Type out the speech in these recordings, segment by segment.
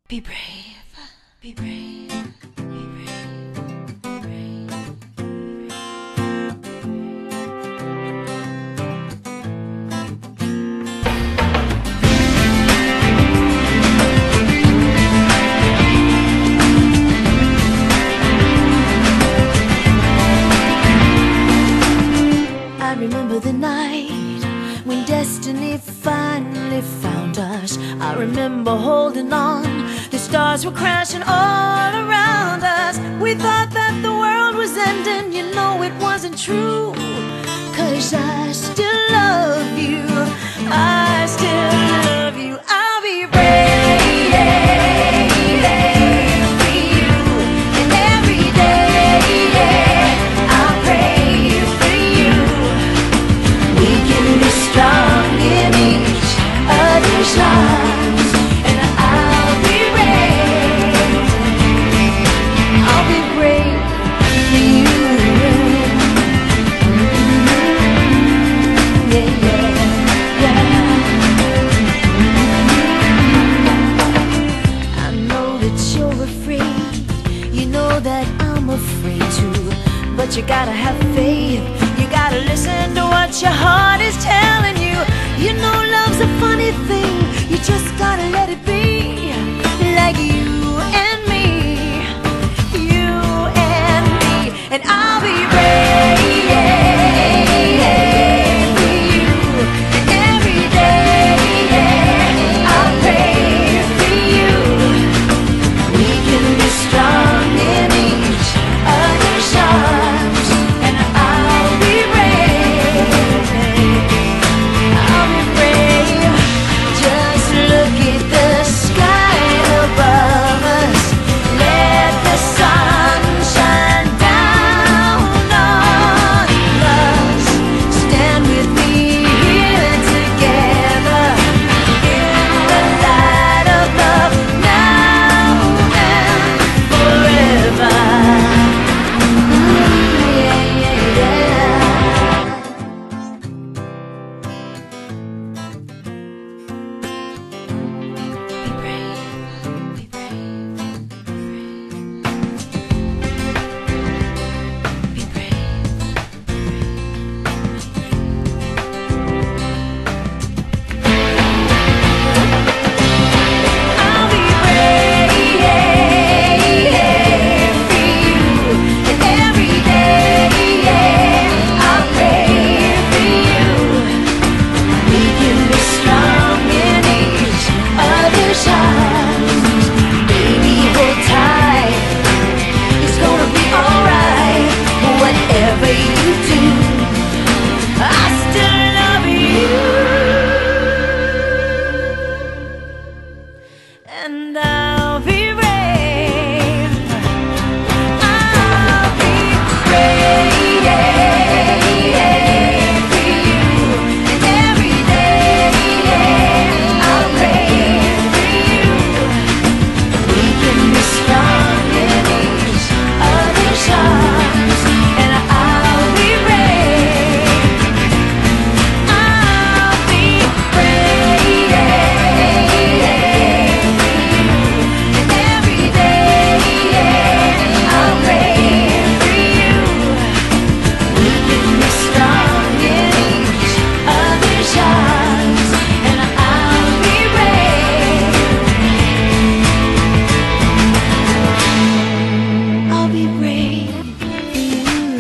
Be brave, be brave, be brave, be brave. I remember the night when destiny finally found us. I remember holding on, the stars were crashing all around us. We thought that the world was ending, you know it wasn't true. 'Cause I still love you, I still love you. I'll be brave for you, and every day I'll pray for you. We can be strong in each other's arms, and I'll be brave. I'll be brave for you. Yeah, yeah, yeah. I know that you're afraid, you know that I'm afraid too. But you gotta have faith, you gotta listen to what your heart is telling you. You know love's a funny thing, you just gotta let it be. Like you and me, you and me. And I'll be brave for you, and every day I'll pray for you. We can be strong in each other's arms, and I'll be brave. I'll be brave. Just look at the sky above us. Let the sun shine down on us. Stand with me here together in the light of love, now and forever. Yeah, yeah, yeah. Be brave, be brave, be brave, be brave. I'll be brave for you, and every day I'll pray for you. We can be strong in each other's arms. Baby, hold tight, it's gonna be alright. Whatever you do, I still love you. And I'll be brave, I'll be brave for you, and every day I'll pray for you. We can be strong in each other's arms, and I'll be brave. I'll be brave and every day I'll pray for you. We can be strong in each other's arms, and I'll be brave. I'll be brave for you.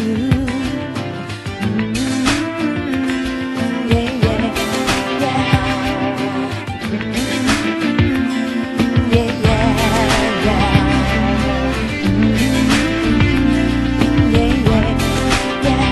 Yeah, yeah, yeah. Yeah, yeah, yeah. Yeah, yeah, yeah.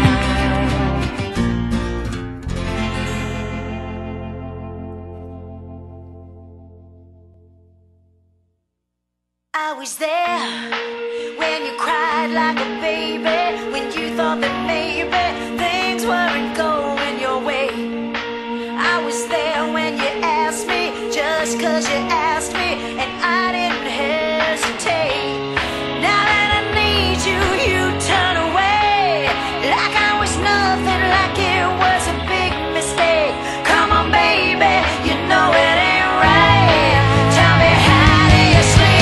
I was there when you cried like a baby, when you thought that maybe things weren't going your way. I was there when you asked me, just 'cause you asked me, and I didn't hesitate. Now that I need you, you turn away like I was nothing, like it was a big mistake. Come on, baby, you know it ain't right. Tell me, how do you sleep?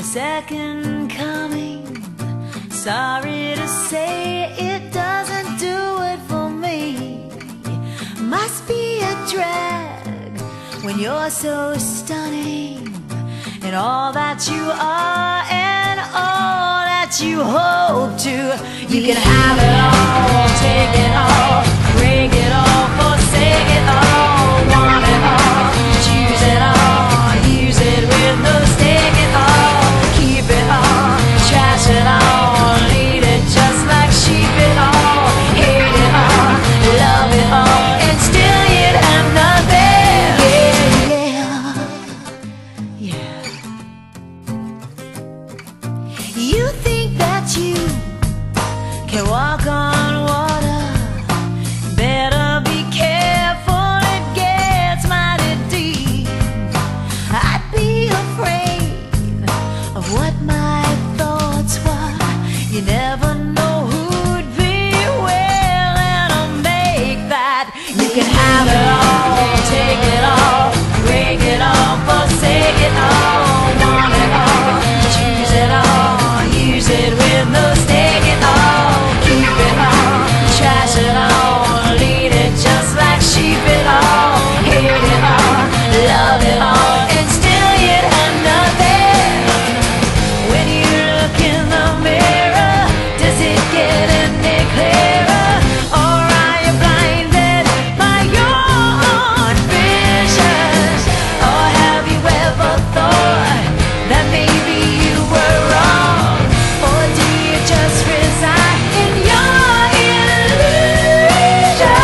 the second coming. Sorry to say it doesn't do it for me. Must be a drag when you're so stunning, and all that you are and all that you hope to. You can have it all, take it all, break it all, forsake it all, want it all, choose it all, use it with no stake it all, keep it all, trash it all, lead it just like sheep it all, hate it all, love it all, and still you'd have nothing. Yeah. You think that you can walk on water, better be careful, it gets mighty deep. I'd be afraid of what my thoughts were. You never know who'd be willing to make that. You can have it all, take it all, break it all, forsake it all, want it all, choose it all, use it with no stake it all, keep it all, trash it all, lead it just like sheep it all, hate it all, love it all, and still you'd have nothing. When you look in the mirror, does it get any clearer, or are you blinded by your own visions? Or have you ever thought that maybe you were wrong? Or do you just reside in your illusion?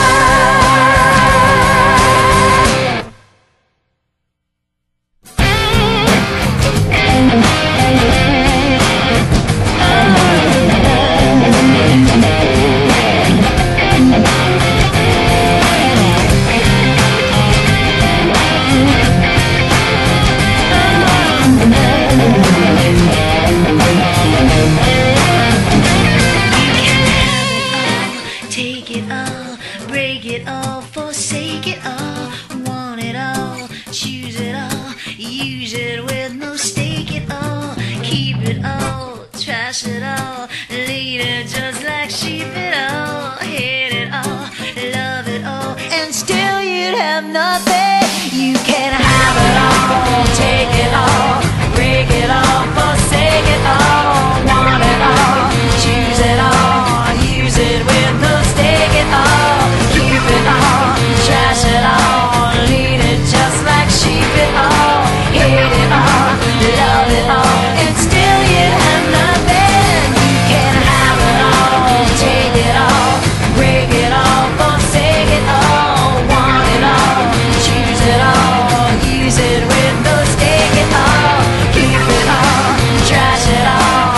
Take it all, break it all, forsake it all, want it all, choose it all, use it with no stake it all, keep it all, trash it all, lead it just like sheep it all, hate it all, love it all, and still you'd have nothing. You can have it all, take it all, break it all, forsake it all, want it all, choose it all, use it with no stake it all, keep it all, trash it all, lead it just like sheep it all, hate it all, love it all, and still you'd have nothing. You can have it all, take it all, break it all, forsake it all, want it all, choose it all, use it with no stake it all, keep it all, trash it all,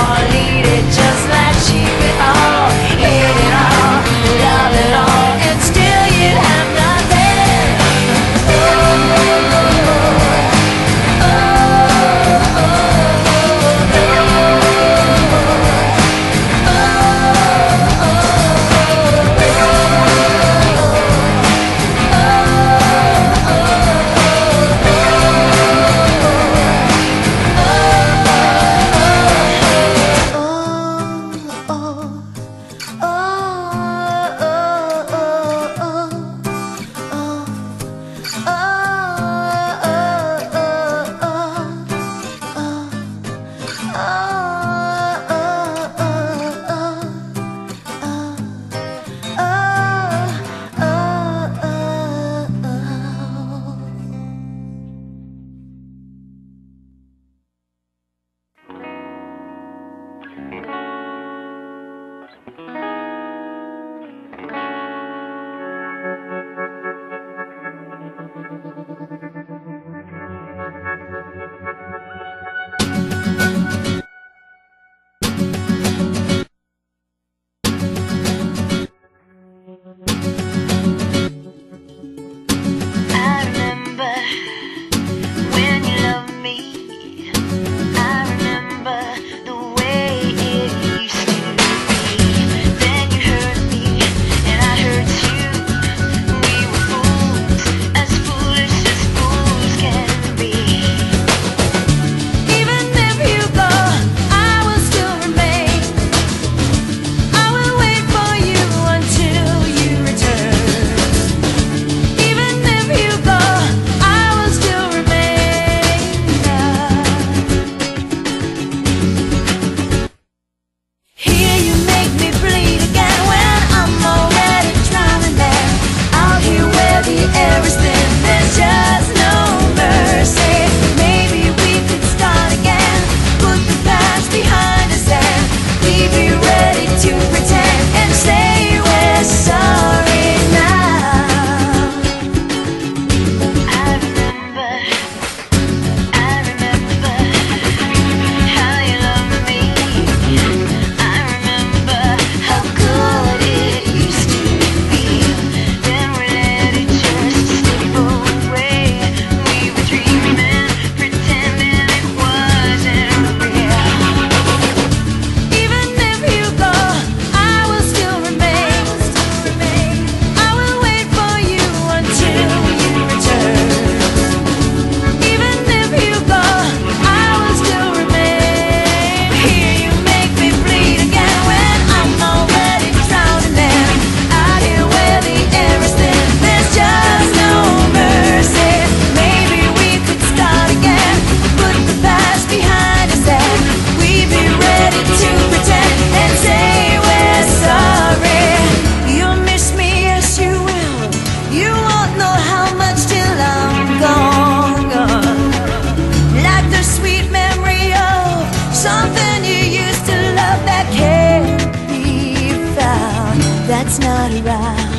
that's not around.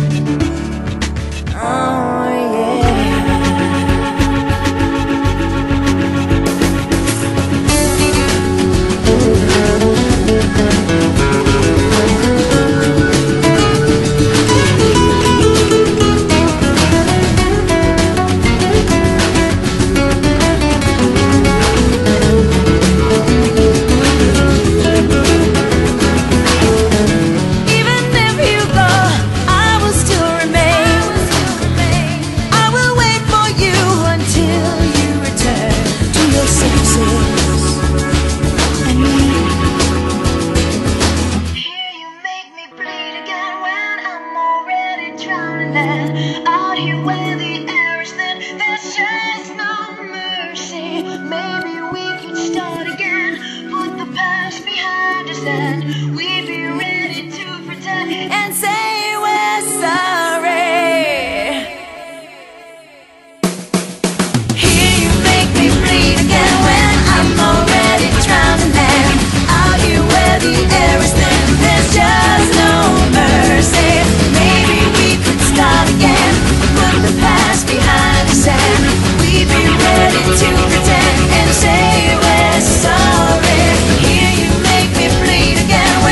Oh yeah. Out here where the air is thin, there's just no mercy. Maybe we could start again, put the past behind us, and we'd be ready to pretend and say we're sorry. Here you make me bleed again when I'm already drowning, and out here where the air is thin, there's just no mercy. Maybe we could start again, put the past behind us, and we'd be ready to pretend and say we're sorry. Here you make me bleed again.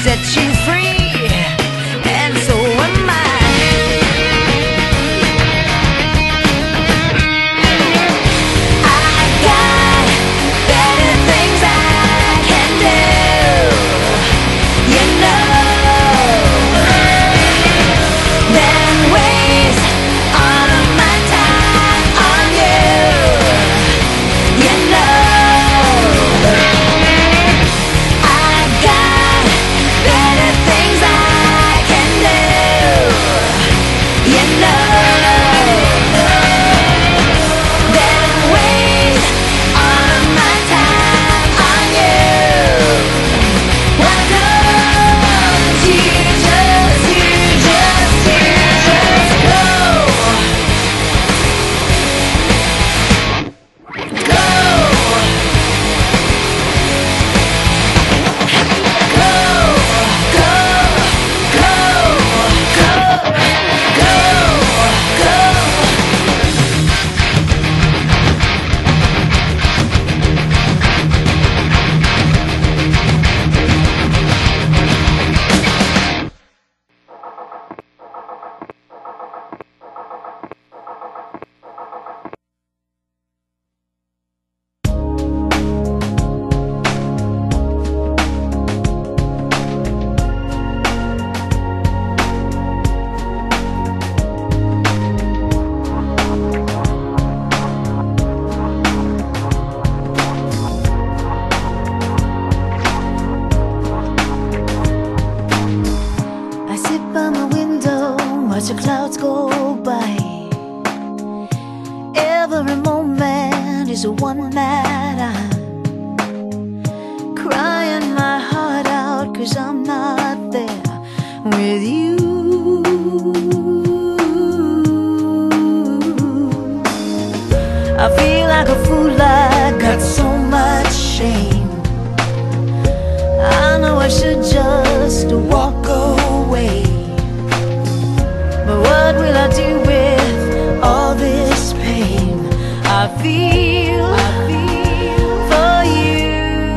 set you free, and so am I. I got better things I can do, you know, than waste all of my time on you, you know. I got better things I can do, you know, than waste all of my time on you. Why don't you just go, go. Watch the clouds go by. Every moment is one that I'm crying my heart out, 'cause I'm not there with you. I feel like a fool, I got so much shame. I know I should just walk away, but what will I do with all this pain I feel for you?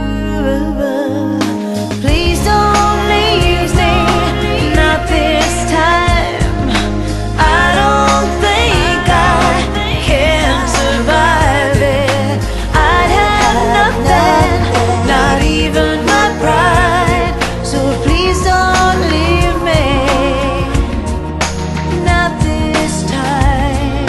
Please don't leave me, not this time. I don't think I can survive it. I'd have nothing, not even my pride. So please don't leave me, not this time.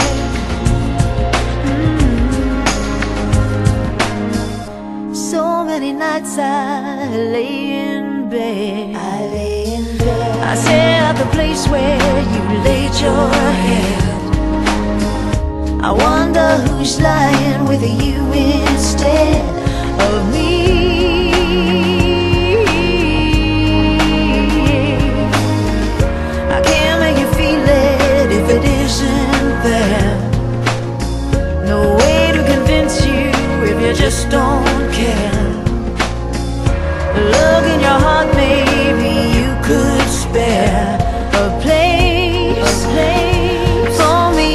So many nights I lay in bed, I stare at the place where you laid your head. I wonder who's lying with you instead of me. I can't make you feel it if it isn't there. No way to convince you if you just don't care. Look in your heart, maybe you could spare a place for me.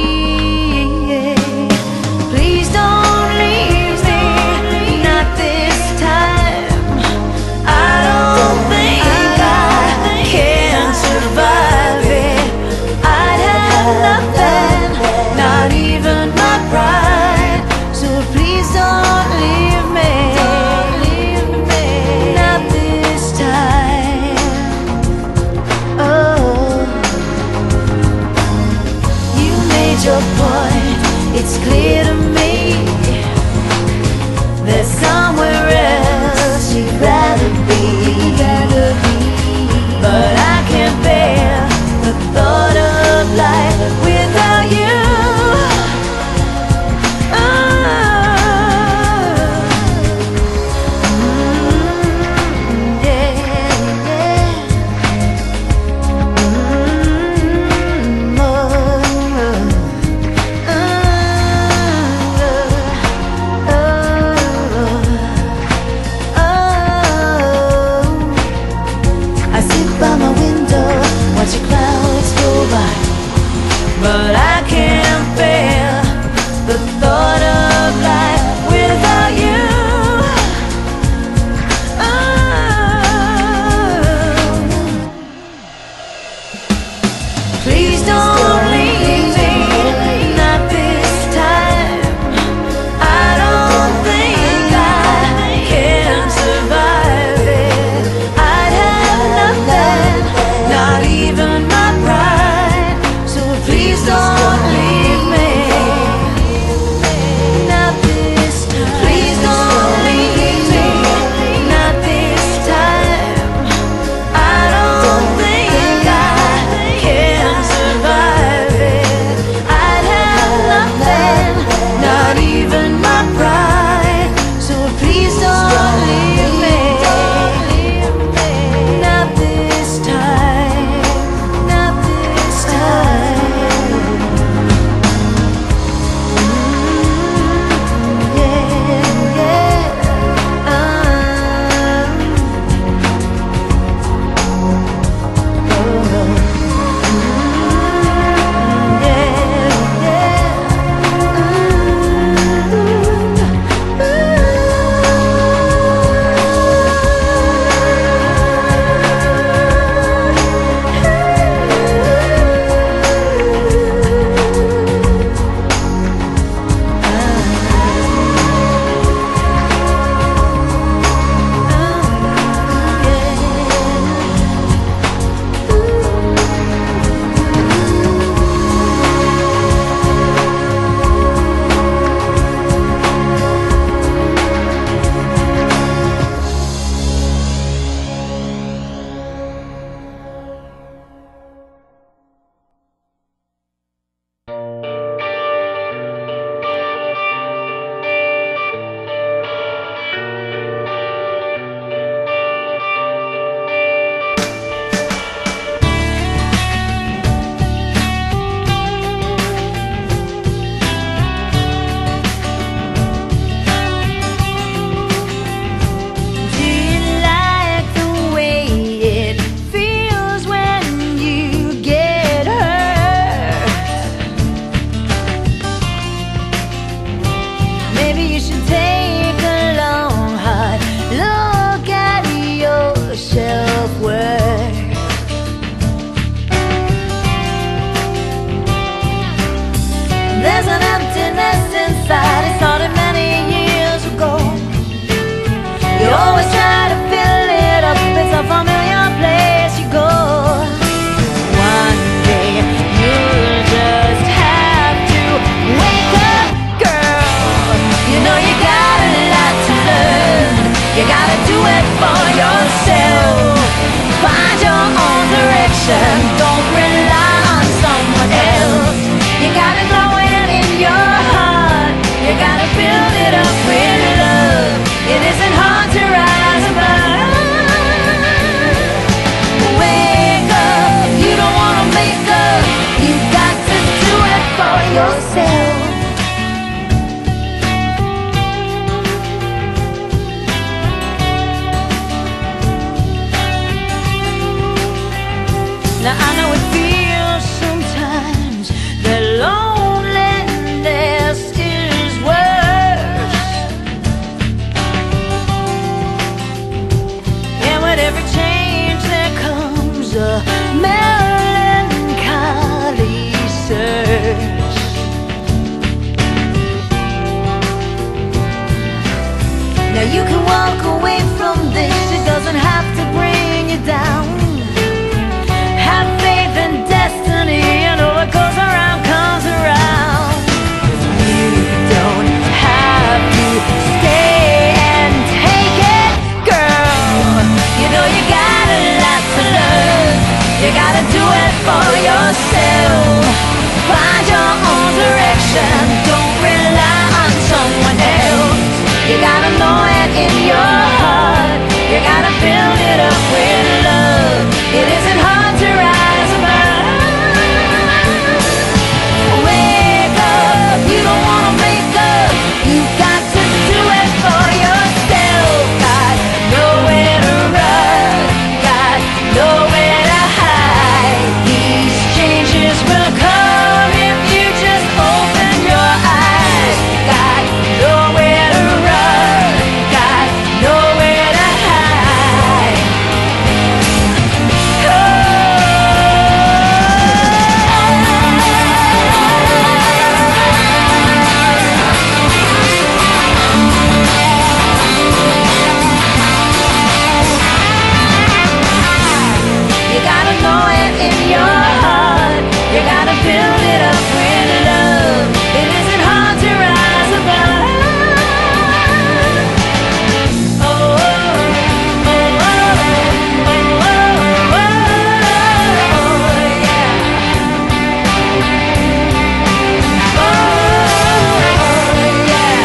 Please don't leave me, not this time. I don't think I can survive it. I'd have nothing, not even my pride. So please don't leave me. you should take a long, hard look at your self-worth. There's an emptiness inside, it started many years ago. You always try to fill it up, it's a familiar place you go. One day you'll just have to wake up, girl. You know you got a lot to learn, you gotta do it for yourself. Find your own direction, don't rely on someone else. You gotta know it in your heart, you gotta build it up with love. It isn't hard to rise above. Wake up, you don't wanna make up, you got to do it for yourself. Now I know it feels sometimes that loneliness is worse, and with every change there comes a melancholy search. Now you can walk away from this, it doesn't have to bring you down. Have faith in destiny, you know what goes around comes around. You don't have to stay and take it, girl. You know you got a lot to learn, you gotta do it for yourself. Find your own direction, don't rely on someone else. You gotta know it in your heart, you gotta build it up with love. It isn't hard to rise above. Wake up, you don't wanna make up, you got to do it for yourself. Got nowhere to run, got nowhere to hide. These changes will come if you just open your eyes. Got nowhere to run, got nowhere to hide. You gotta know it in your heart, you gotta build it up with love. It isn't hard to rise above. Oh, oh, oh, oh, oh, oh, yeah. Oh, yeah.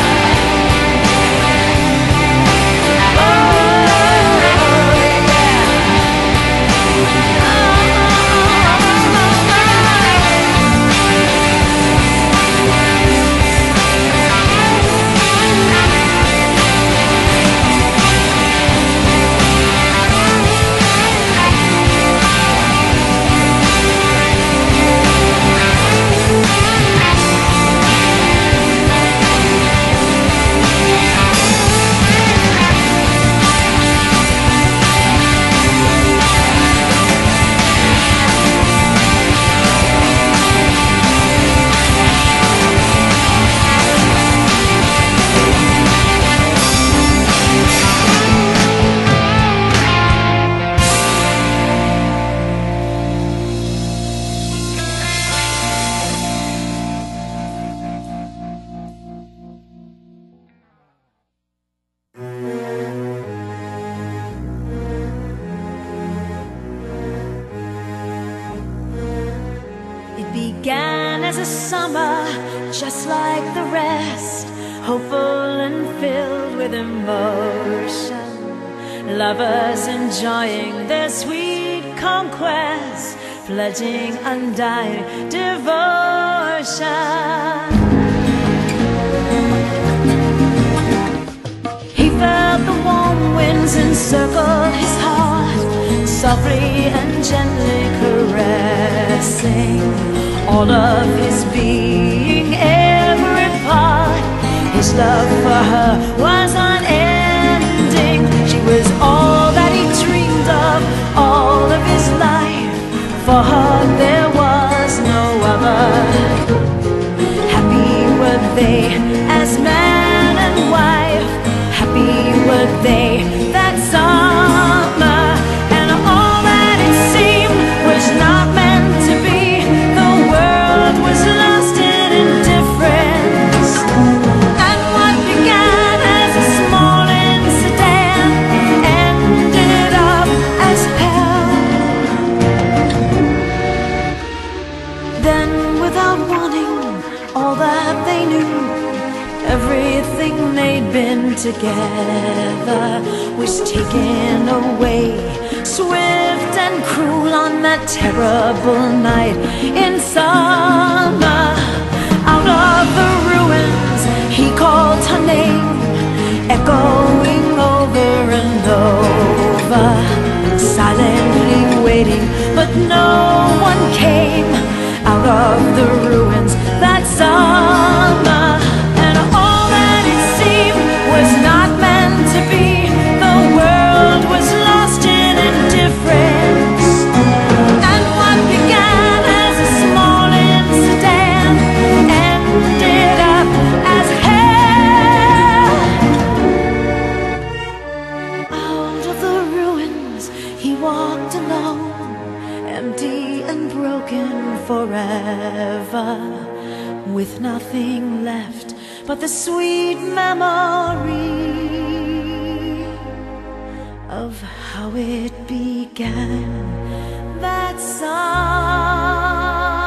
Began as a summer, just like the rest, hopeful and filled with emotion. Lovers enjoying their sweet conquest, pledging undying devotion. He felt the warm winds encircle his heart, softly and gently caressing all of his being, every part. His his love for her was unending. She was all that he dreamed of all of his life. For her there was no other. Happy were they as man and wife. Happy were they that summer. And all that it seemed was not meant to be. The world was lost in indifference. And what began as a small incident ended up as hell. Then without warning, all that they knew, everything they'd been together was taken away, swift and cruel on that terrible night in summer. Out of the ruins he called her name, echoing over and over, silently waiting, but no one came. Out of the ruins that summer, and all that it seemed was not meant to be. The world was lost in indifference. And what began as a small incident ended up as hell. Out of the ruins he walked alone, empty and broken forever, with nothing left but the sweet memory of how it began that summer.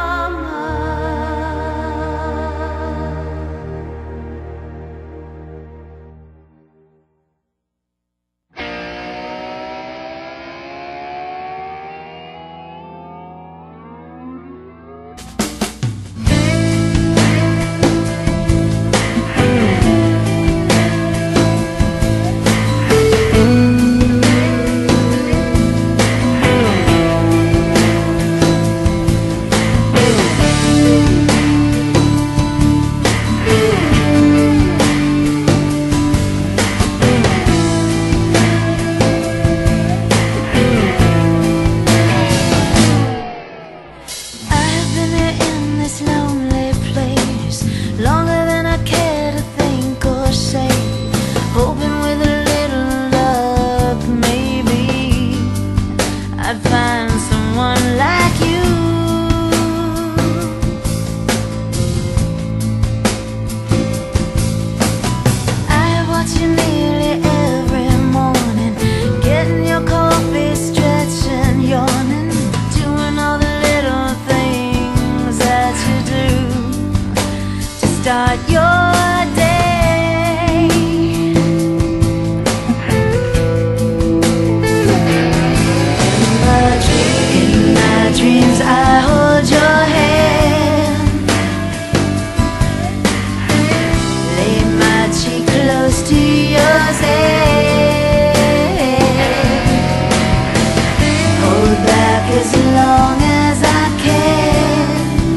Start your day. In my dreams I hold your hand, lay my cheek close to yours and hold back as long as I can.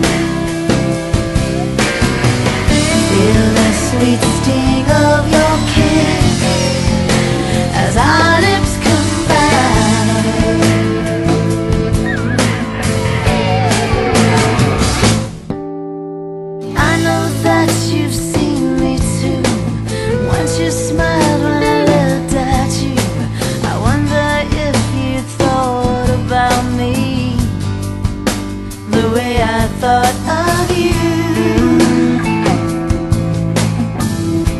Feel the sweet sting of your kiss as our lips combine. I know that you've seen me too. Once you smiled when I looked at you. I wonder if you thought about me the way I thought of you.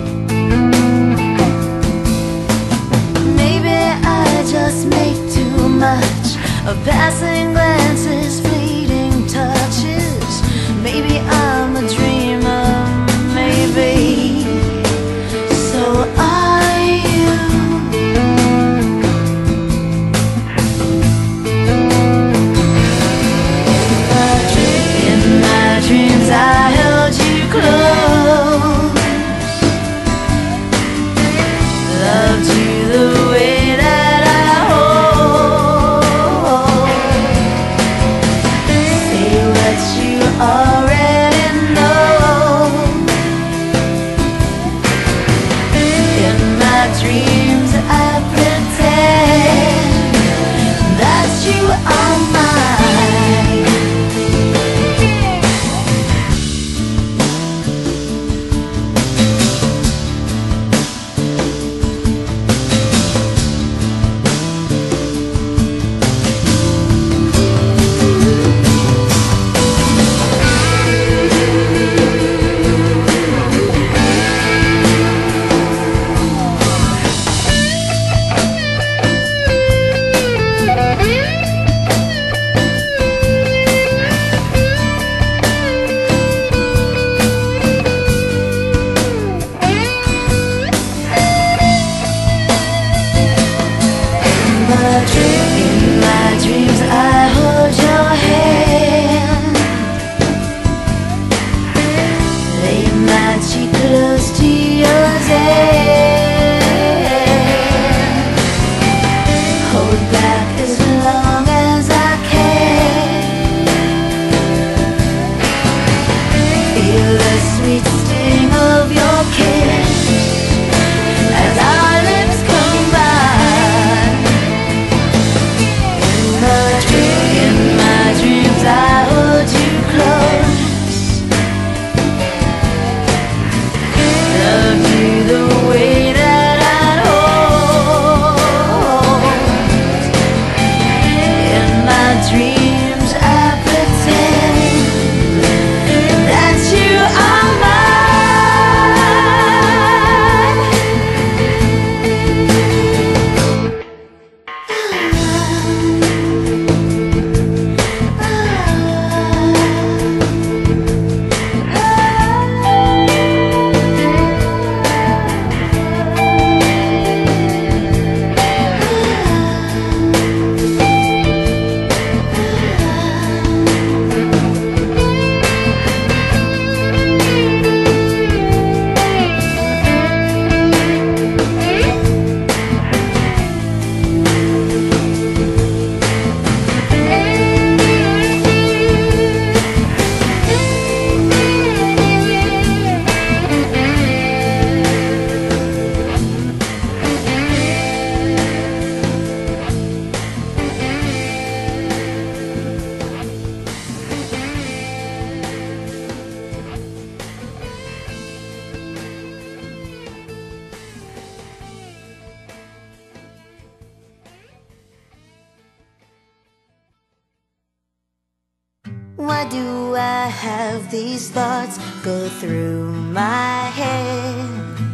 do I have these thoughts go through my head?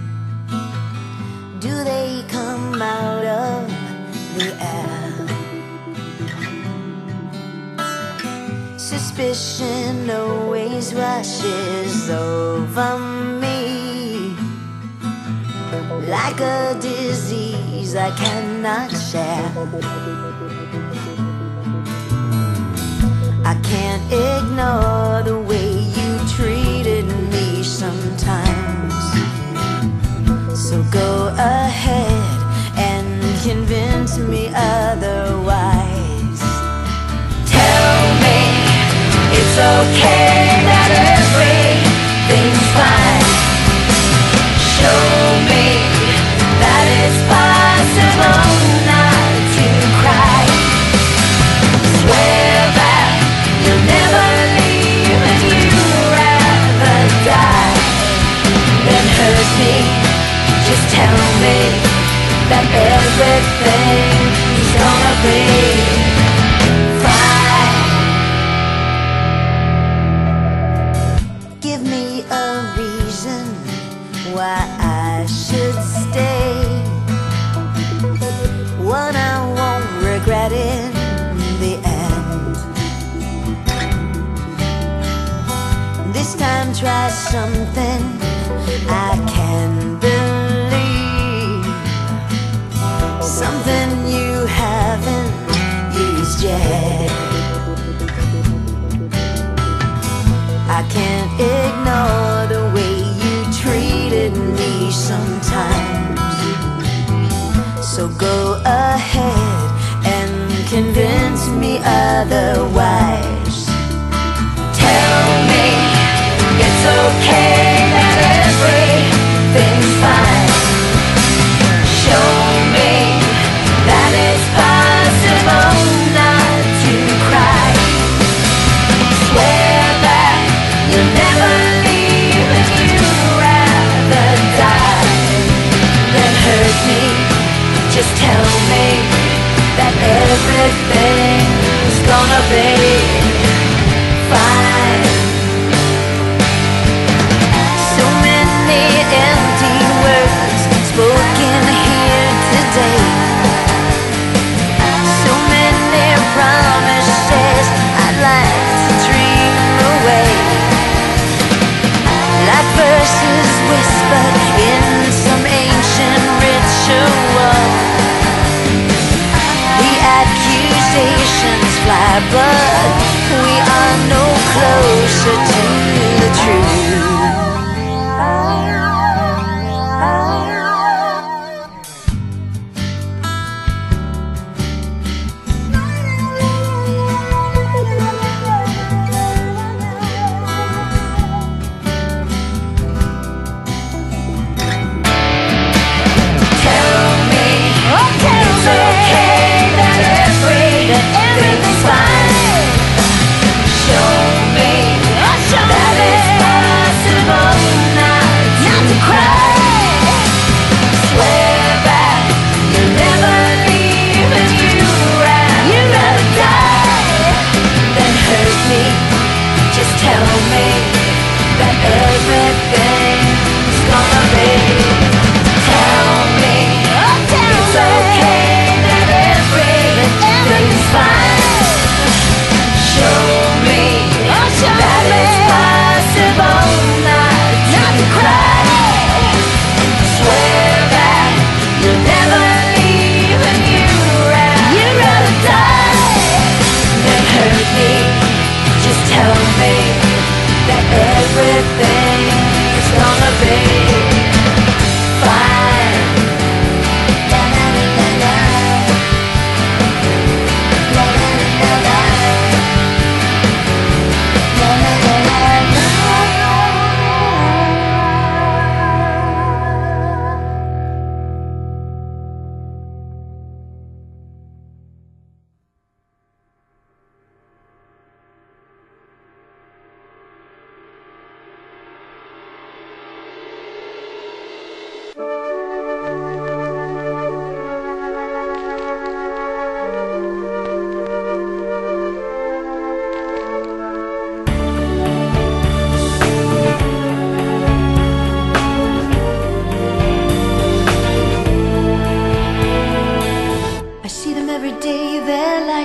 Do they come out of the air? Suspicion always rushes over me like a disease I cannot share. I can't ignore the way you treated me sometimes. So go ahead and convince me otherwise. Tell me it's okay that everything's fine. Show me that it's possible not to cry. Swear that you'll never leave and you'd rather die than hurt me. Just tell me that everything's gonna be fine. Give me a reason why I should stay, one I won't regret in the end. This time try something I can believe, something you haven't used yet. I can't ignore the way you treated me sometimes. So go ahead and convince me otherwise. Tell me it's okay that everything's fine. Show me that it's possible not to cry. Swear that you'll never leave and you'd rather die than hurt me. Just tell me that everything's gonna be fine. So many empty words spoken here today, so many promises I'd like to dream away, like verses whispered in some ancient ritual. The accusations fly, but we are no closer to the truth. Fine. Show me that it's fine.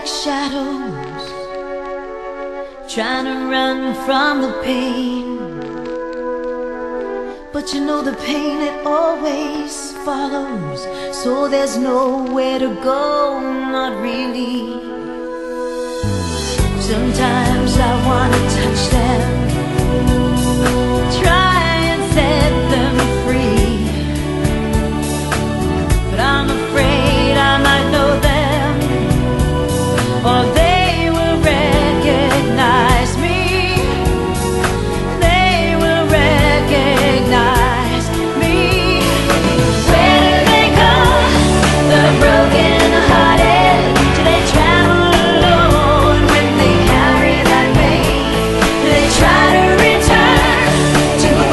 shadows, trying to run from the pain. But you know the pain, it always follows, so there's nowhere to go, not really. Sometimes I wanna touch them, try and set them free, but I'm afraid I might know them, or they will recognize me. They will recognize me. Where do they go, the broken hearted? Do they travel alone when they carry that pain? Do they try to return to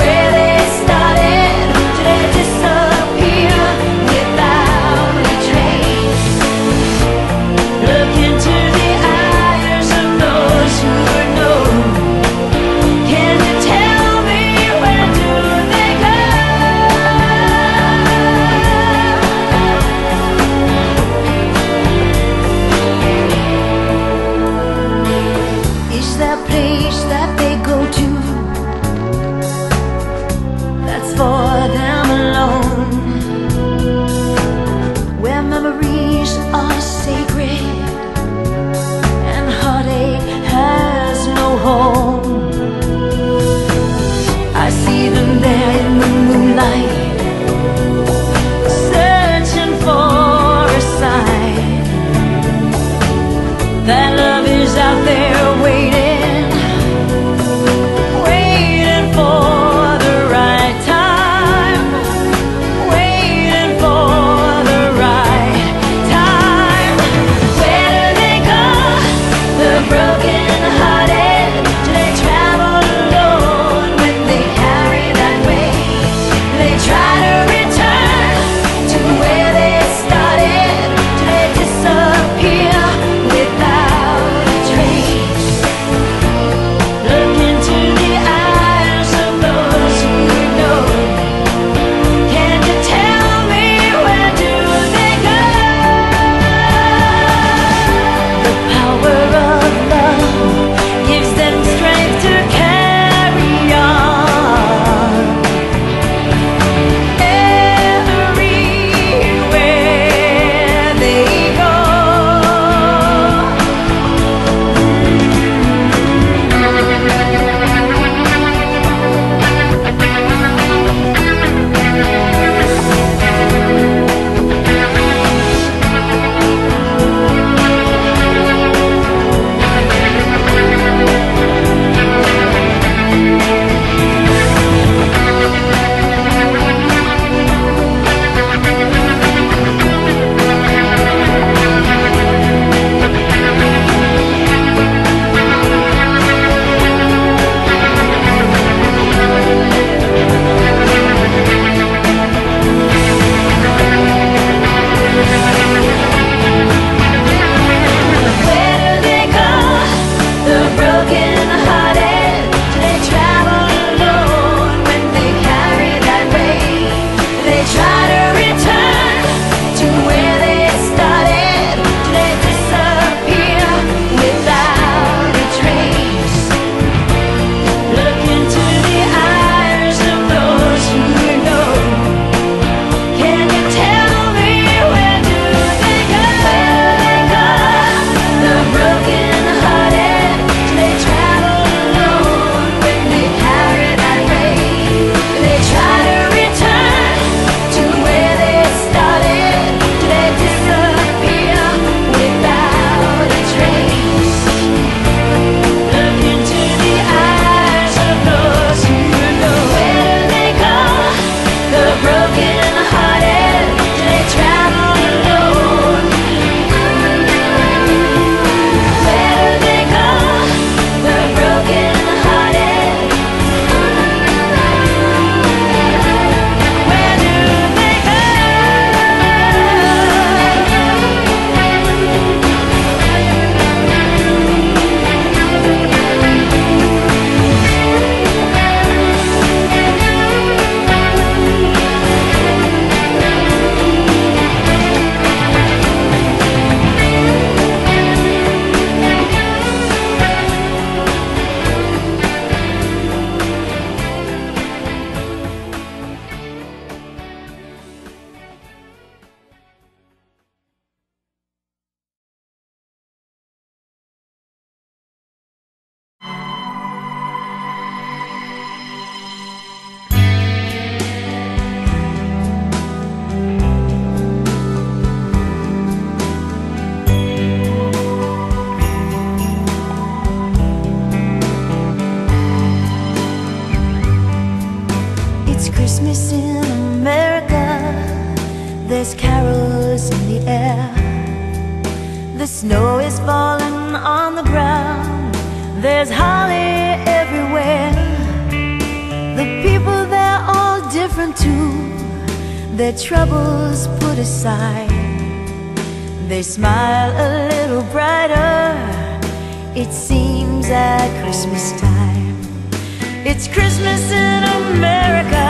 There's carols in the air. The snow is falling on the ground. There's holly everywhere. The people, they're all different too. Their troubles put aside, they smile a little brighter. It seems at Christmas time. It's Christmas in America.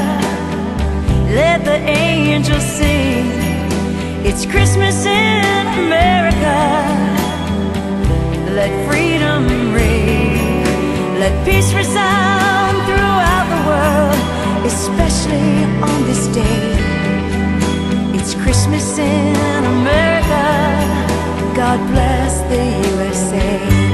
Let the angels sing. It's Christmas in America. Let freedom ring. Let peace resound throughout the world, especially on this day. It's Christmas in America. God bless the USA.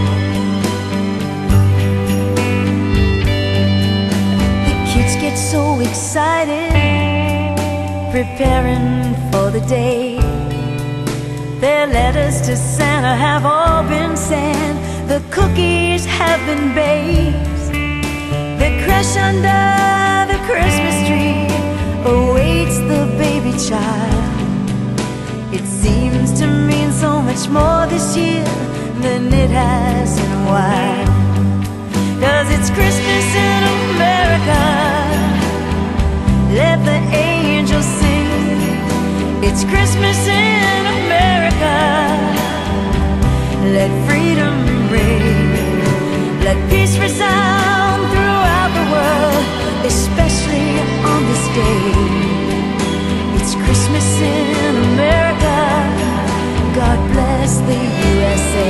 The kids get so excited, preparing for the day. Their letters to Santa have all been sent. The cookies have been baked. The crush under the Christmas tree awaits the baby child. It seems to mean so much more this year than it has in a while. 'Cause it's Christmas in America. Let the angels sing. It's Christmas in America. Let freedom ring. Let peace resound throughout the world, especially on this day. It's Christmas in America. God bless the USA.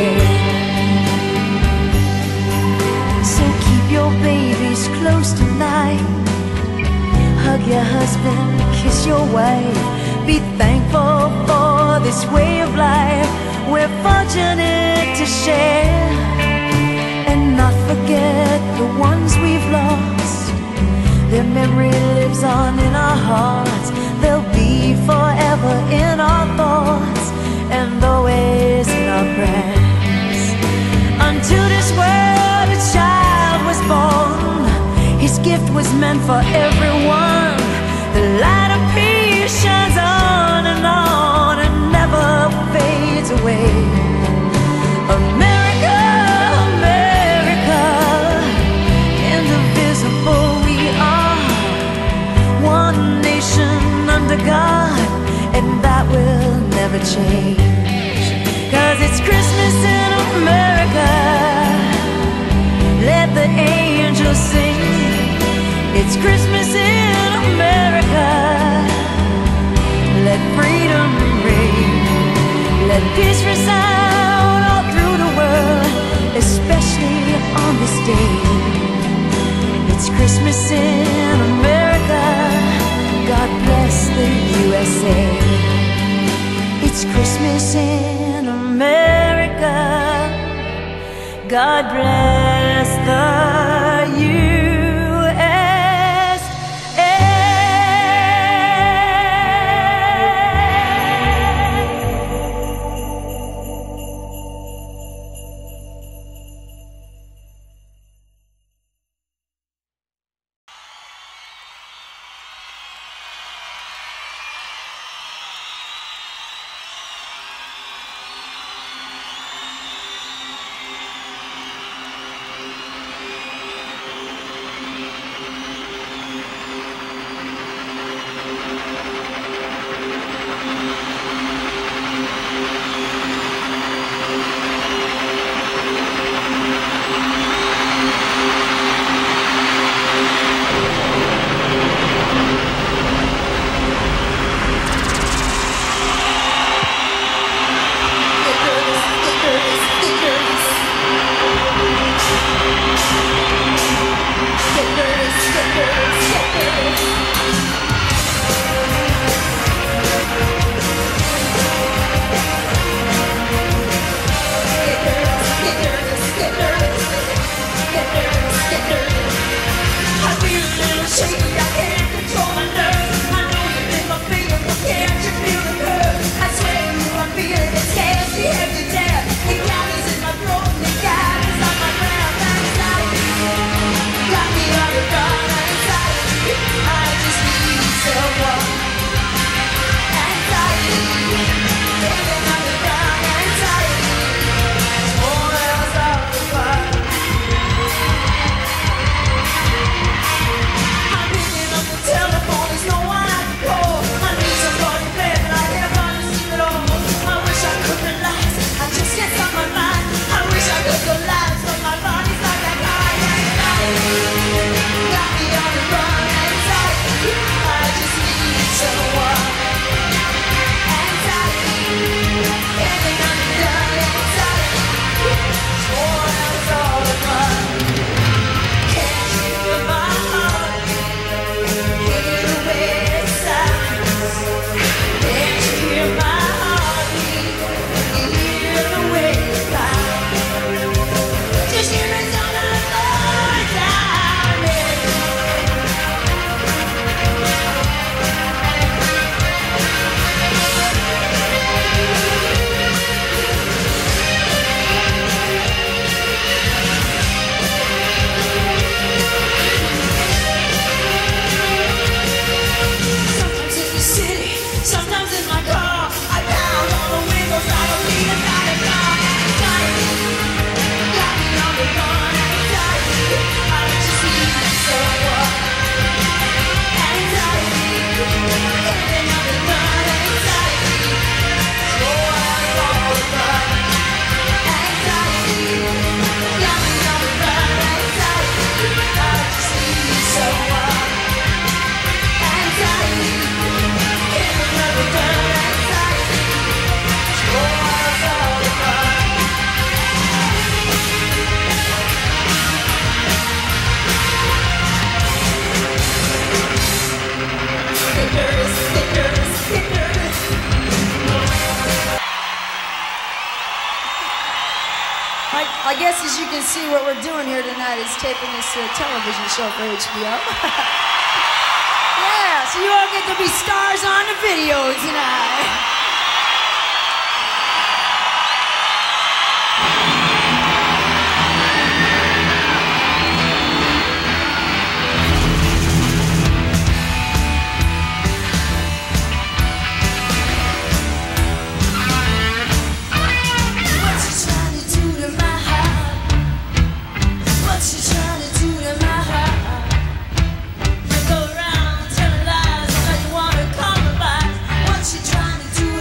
So keep your babies close tonight. Hug your husband, kiss your wife. Be thankful for this way of life we're fortunate to share. And not forget the ones we've lost. Their memory lives on in our hearts. They'll be forever in our thoughts and always in our prayers. Unto this world a child was born. His gift was meant for everyone. The light of peace shines on and never fades away. America, America, indivisible we are. One nation under God, and that will never change. 'Cause it's Christmas in America. Let the angels sing. It's Christmas in America. Let freedom ring. Let peace resound all through the world, especially on this day. It's Christmas in America. God bless the USA. It's Christmas in America. God bless the USA. I guess as you can see, what we're doing here tonight is taping this television show for HBO. Yeah, so you all get to be stars on the video tonight. Trying to do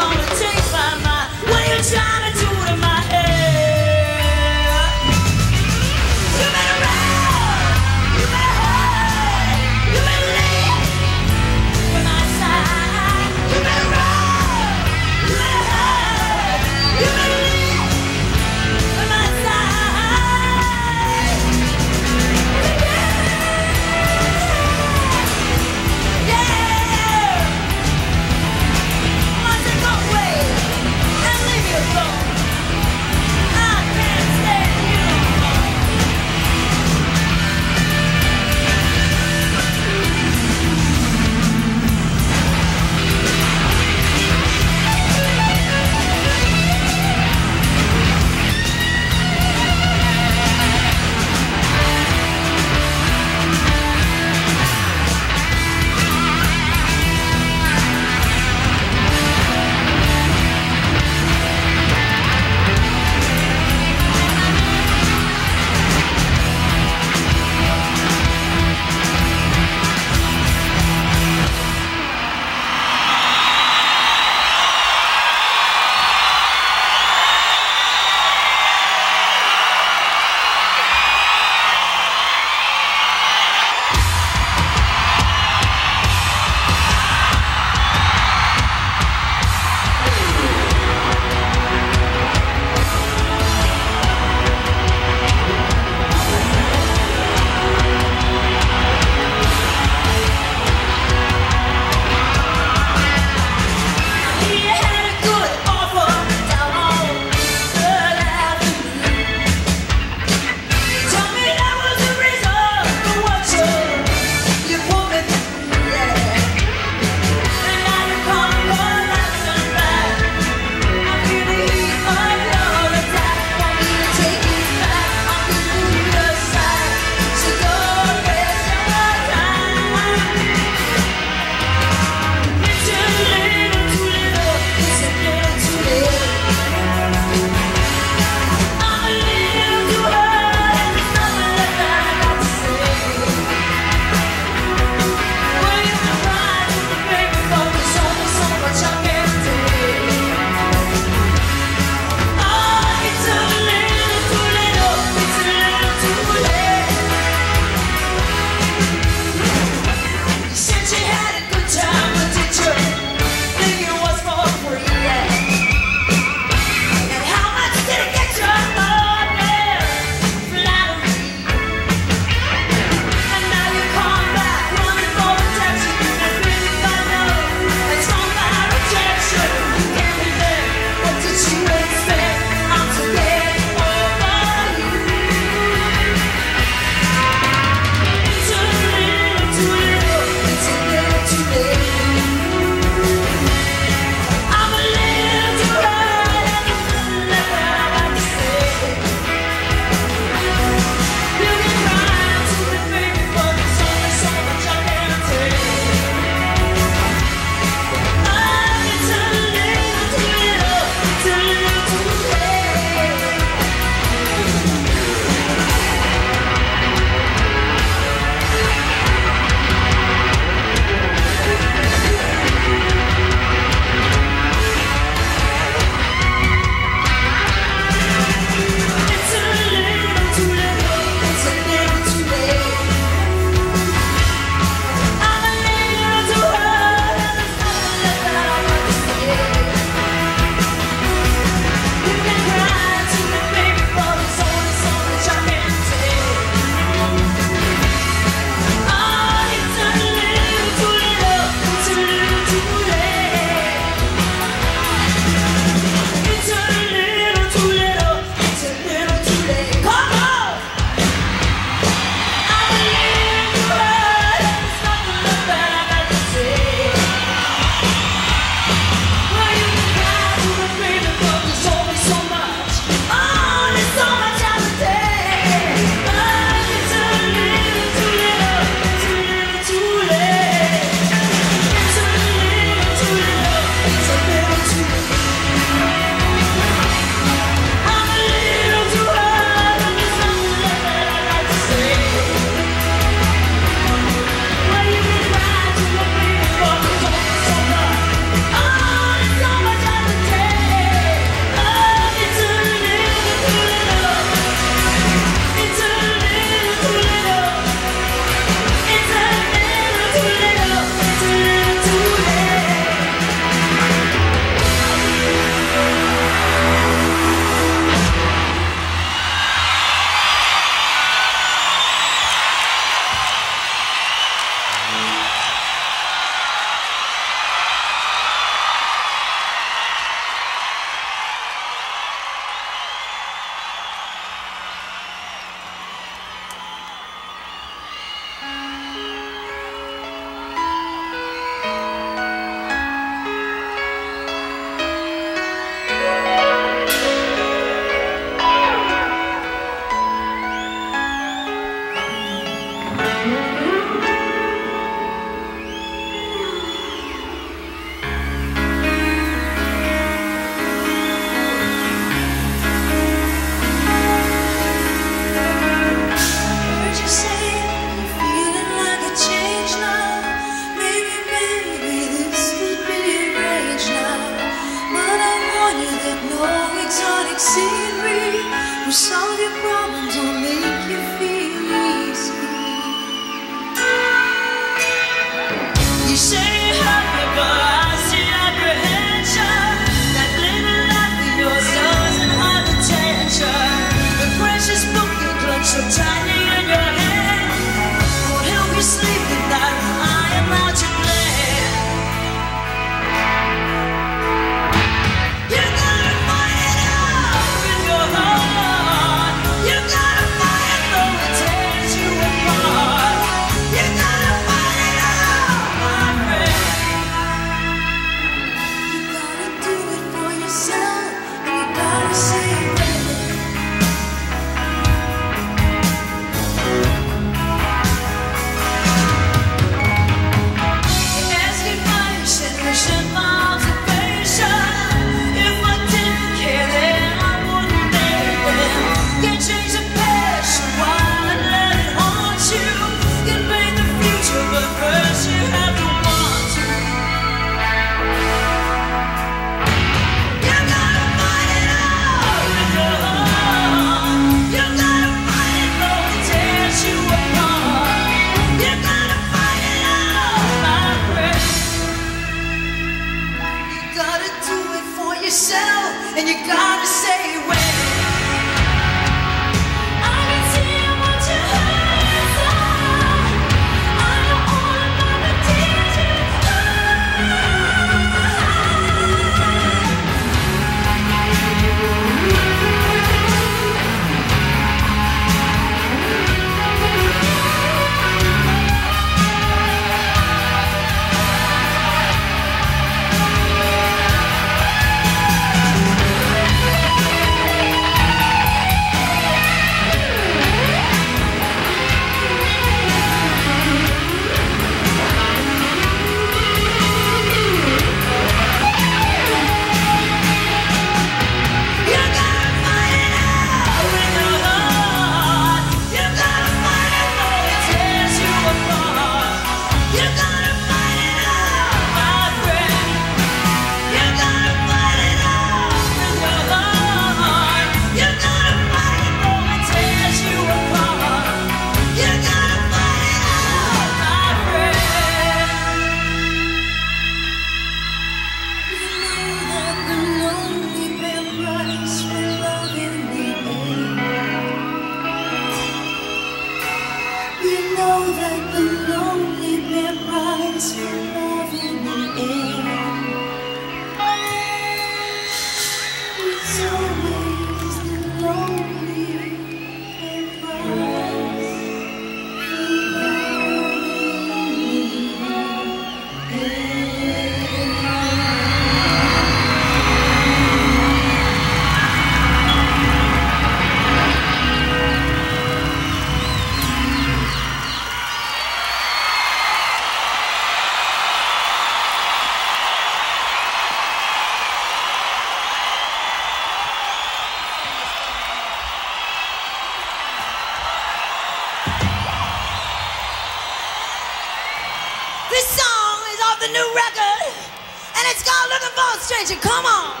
Stranger, come on.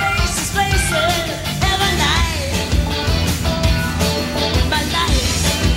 Places every night. My life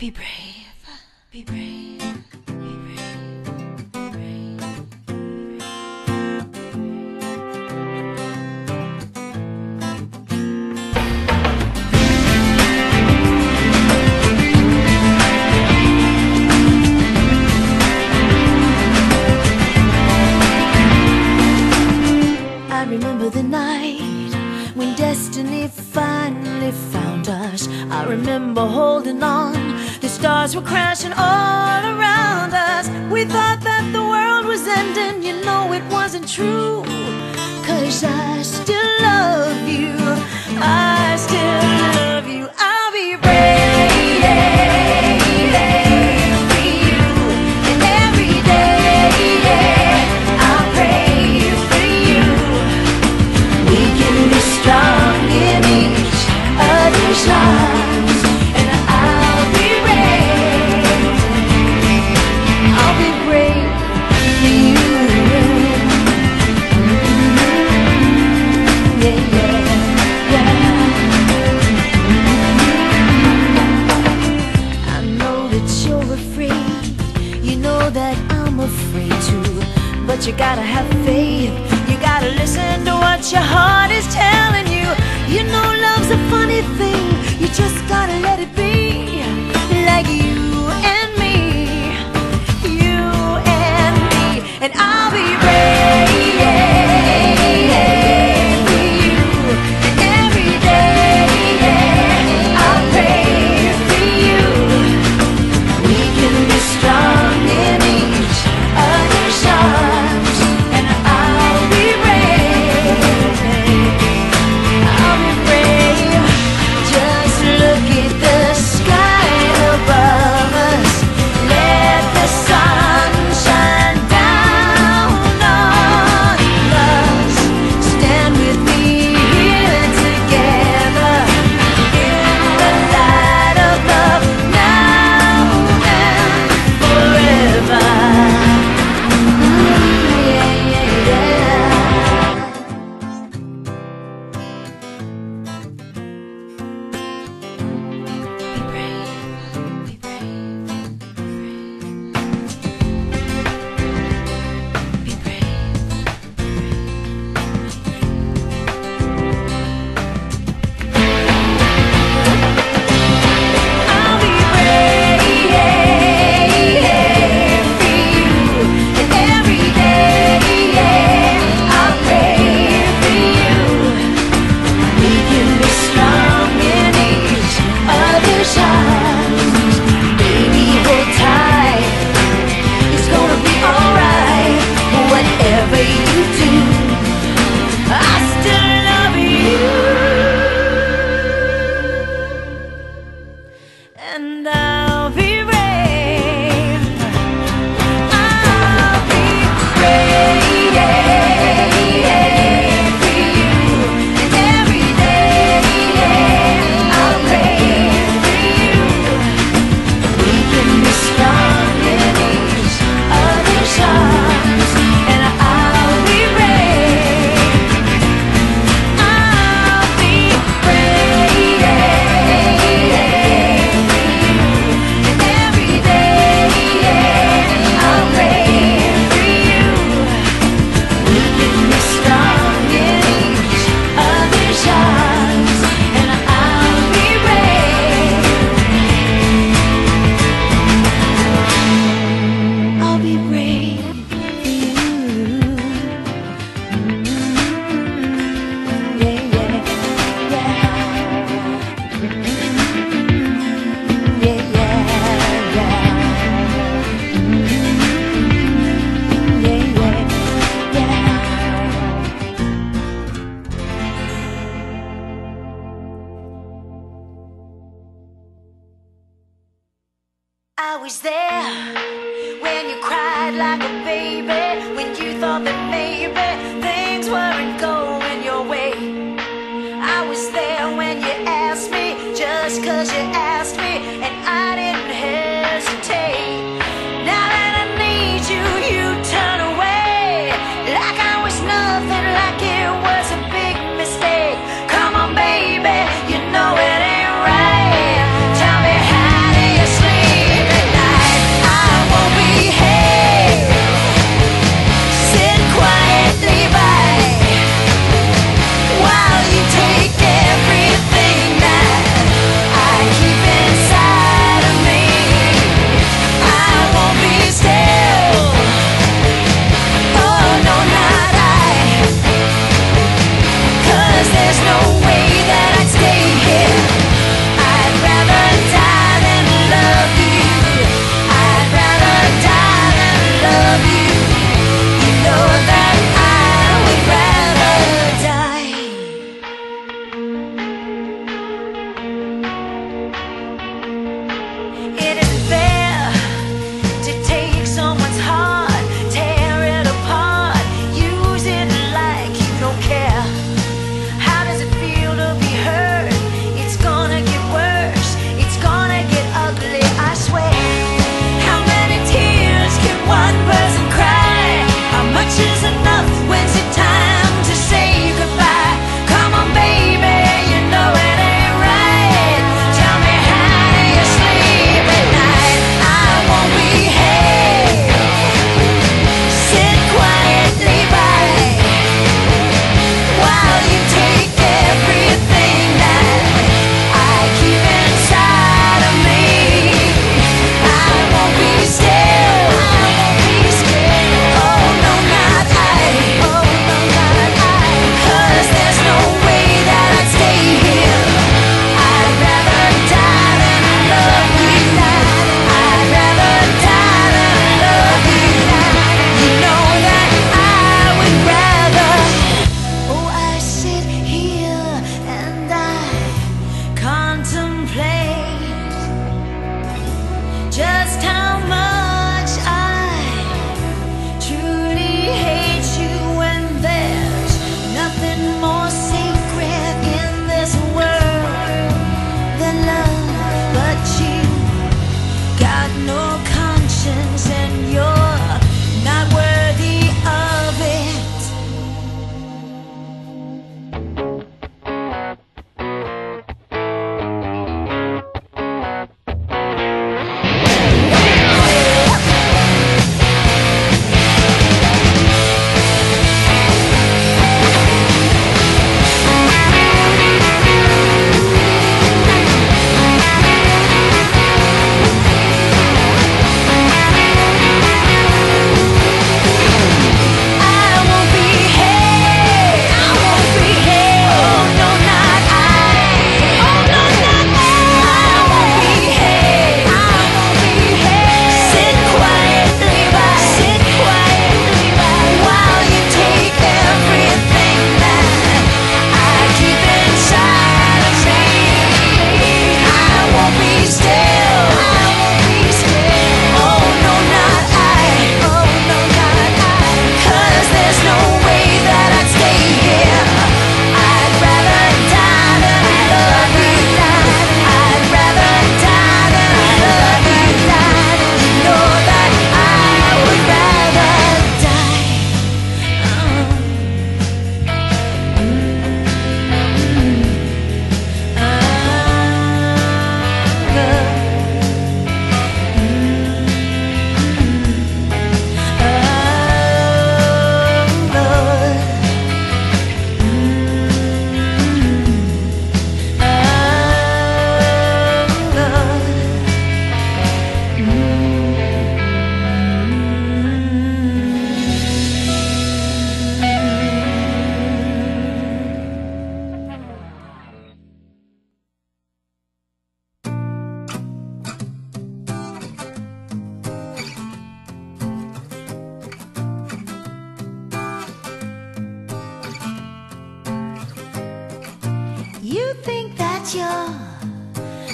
Be brave, be brave, be brave, be brave. I remember the night when destiny finally found us. I remember holding on. The stars were crashing all around us. We thought that the world was ending. You know it wasn't true, 'cause I still love you. I still love you. I'll be brave for you. And every day I'll pray for you. We can be strong in each other's arms. And I'll be brave. I'll be brave for you. Yeah, yeah, yeah. I know that you're afraid. You know that I'm afraid too. But you gotta have faith. You gotta listen to what your heart is telling you. You know love's a funny thing. You just gotta let it be. Like you and me. You and me. And I'll be brave for you. And every day I'll pray for you. We can be strong in each other's arms. And I'll be brave. I'll be brave. Just look at the sky above us. Let the sun shine down on us. Stand with me here together in the light of love now and forever. Yeah, yeah, yeah. Be brave, be brave, be brave, be brave. I'll be brave for you. And every day I'll pray for you. We can be strong in each other's arms. Baby, hold tight. It's gonna be alright. Whatever you do, I still love you. And I'll be brave. I'll be brave for you. And every day I'll pray for you. We can be strong in each other's arms. And I'll be brave. I'll be brave for you. And every day I'll pray for you. We can be strong in each other's arms. And I'll be brave. I'll be brave for you. Yeah, yeah, yeah. Yeah, yeah, yeah. Yeah, yeah, yeah. I was there when you cried like a baby, when you thought that maybe things weren't going your way. I was there when you asked me, just 'cause you asked me, and I didn't hesitate. Now that I need you, you turn away like I was nothing, like it was a big mistake. Come on, baby, you know it ain't right. Tell me, how do you sleep?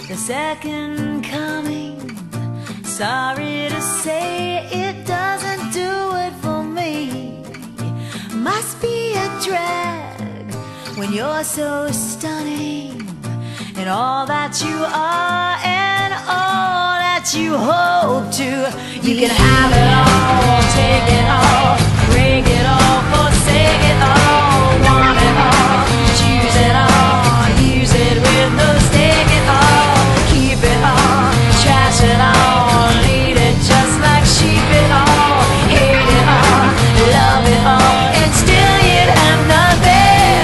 the second coming. Sorry to say it doesn't do it for me. Must be a drag when you're so stunning, and all that you are and all that you hope to. You can have it all, take it all, break it all, forsake it all, want it all, choose it all, use it with no stake it all, keep it all, trash it all, lead it just like sheep it all, hate it all, love it all, and still you'd have nothing.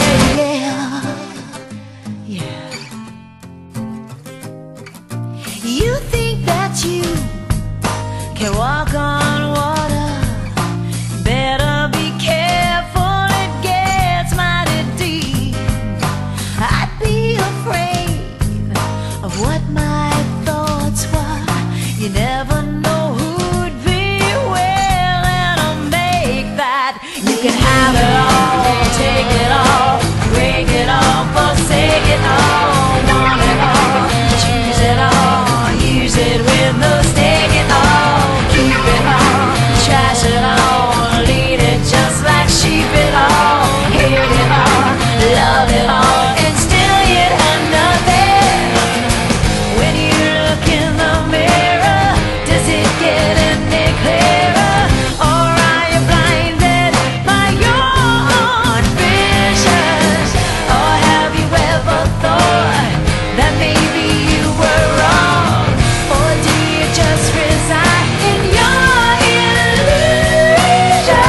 Yeah, yeah, yeah. You think that you can walk on water, better be careful, it gets mighty deep. I'd be afraid of what my thoughts were. You never know who'd be willing to make that. You can have it all, take it all, break it all, forsake it all, want it all, choose it all, use it with no stake it all, keep it all, trash it all, lead it just like sheep it all, hate it all, love it all, and still you'd have nothing. When you look in the mirror, does it get any clearer, or are you blinded by your own visions? Or have you ever thought that maybe you were wrong? Or do you just reside in your illusion?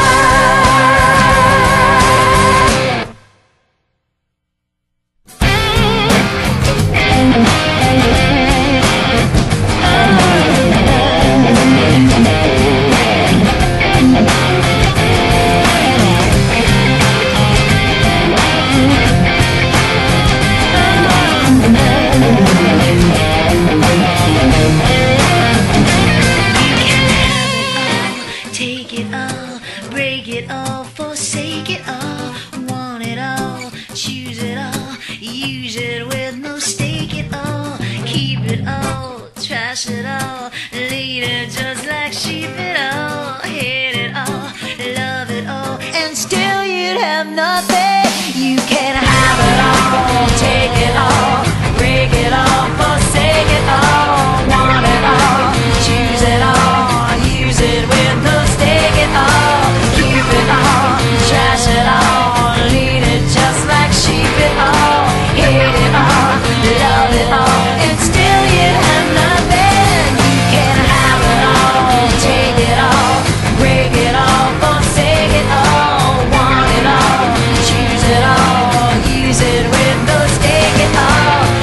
Take it all, break it all, forsake it all, want it all, choose it all, use it with no stake it all, keep it all, trash it all, lead it just like sheep it all, hate it all, love it all, and still you'd have nothing. You can have it all, take it all, break it all, forsake it all, want it all, choose it all, use it with no stake it all, keep it all, trash it all, lead it just like sheep it all, hate it all, love it all, and still you'd have nothing. You can have it all, take it all, break it all, forsake it all, want it all, choose it all, use it with no stake it all,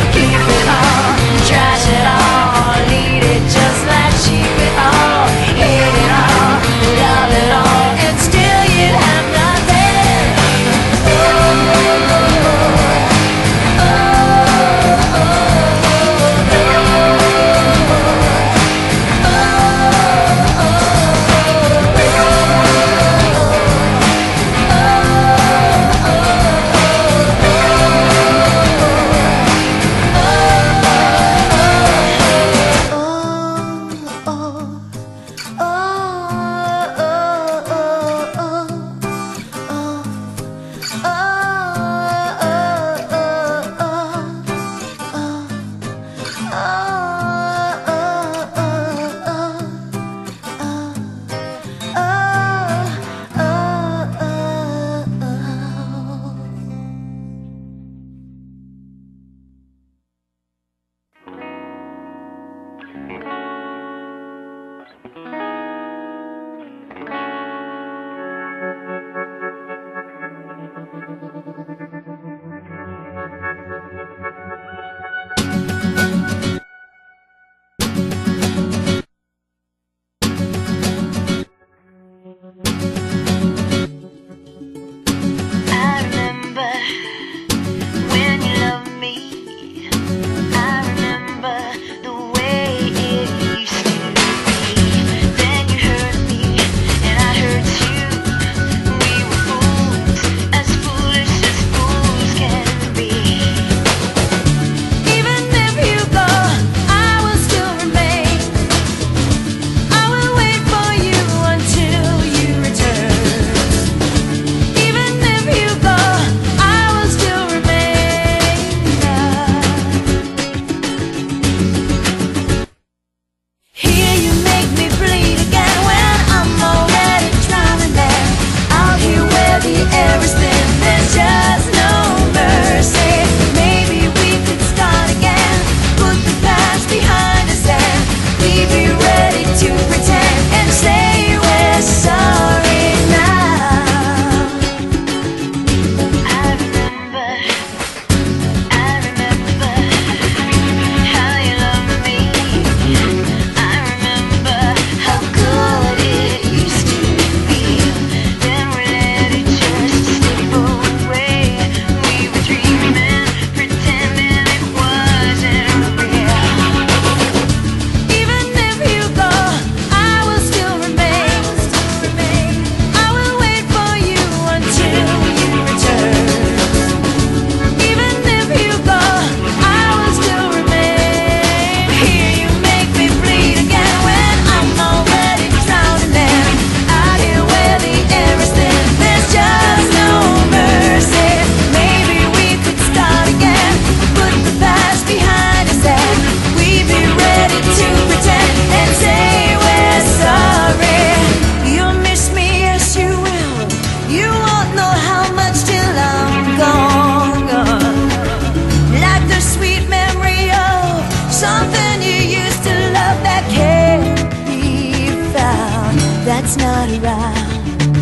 that's not around.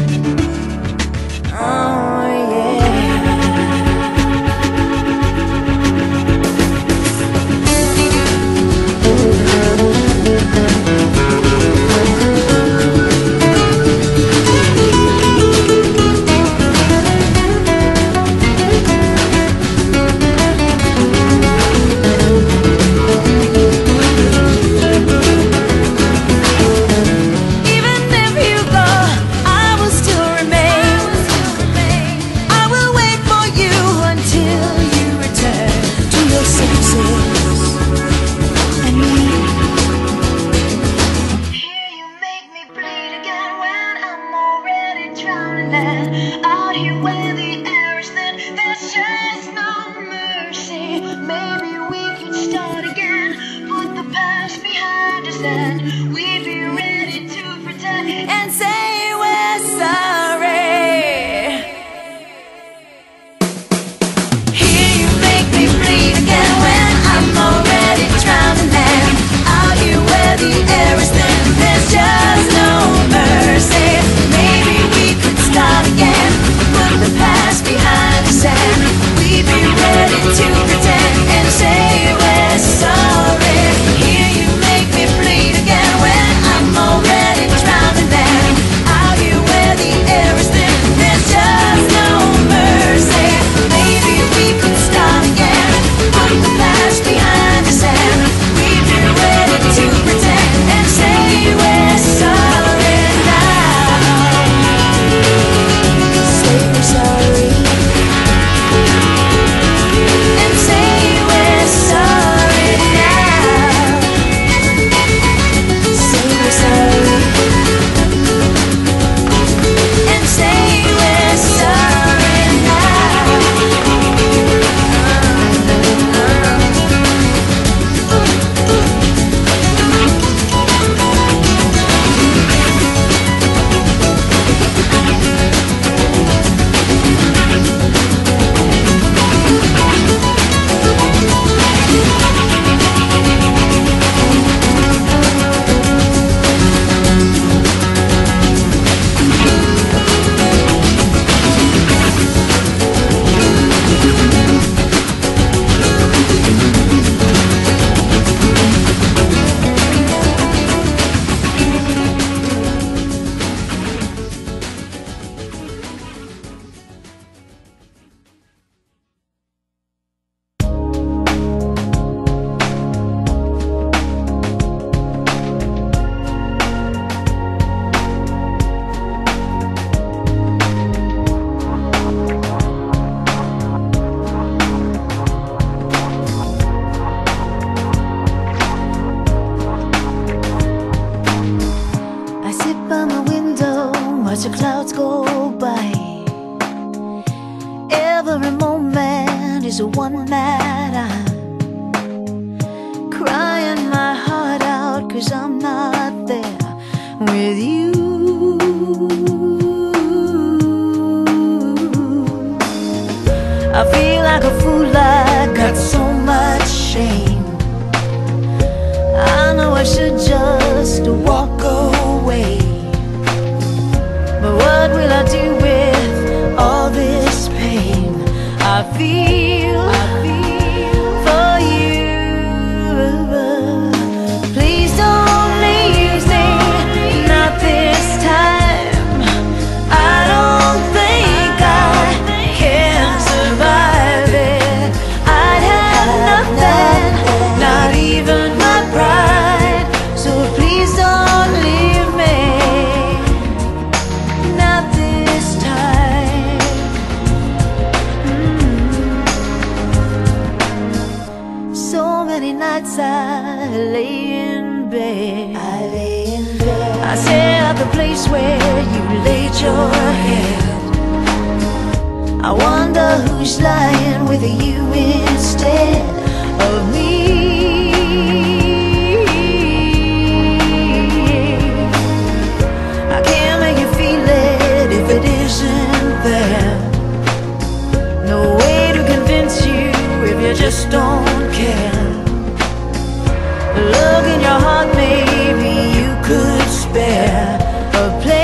Oh yeah. Out here where the air is thin, there's just no mercy. Maybe we could start again, put the past behind us, and we'd be ready to pretend and say we're sorry. Here you make me bleed again when I'm already drowning, and out here where the air is thin, there's just no mercy. Maybe we could start again, put the past behind us, and we'd be ready to pretend and say we're sorry. Here you make me bleed again when I'm already drowning, and out here where the air is thin, there's just no mercy. Maybe we could start again, put the past behind us, and we'd be ready to pretend and say we're sorry now. Say we're sorry and say we're sorry now. Say we're sorry and say we're sorry now. I sit by my window, watch the clouds go by. Every moment is a one night. I'm crying my heart out 'cause I'm not there with you. I feel like a fool, I got so much shame. I know I should just walk away, but what will I do with all this pain I feel for you? Please don't leave me, not this time. I don't think I can survive it. I'd have nothing, not even my pride. So please don't leave me, not this time. So many nights I lay in bed, I stare at the place where you laid your head. I wonder who's lying with you instead of me. I can't make you feel it if it isn't there. No way to convince you if you just don't care. Look in your heart, maybe you could spare a place.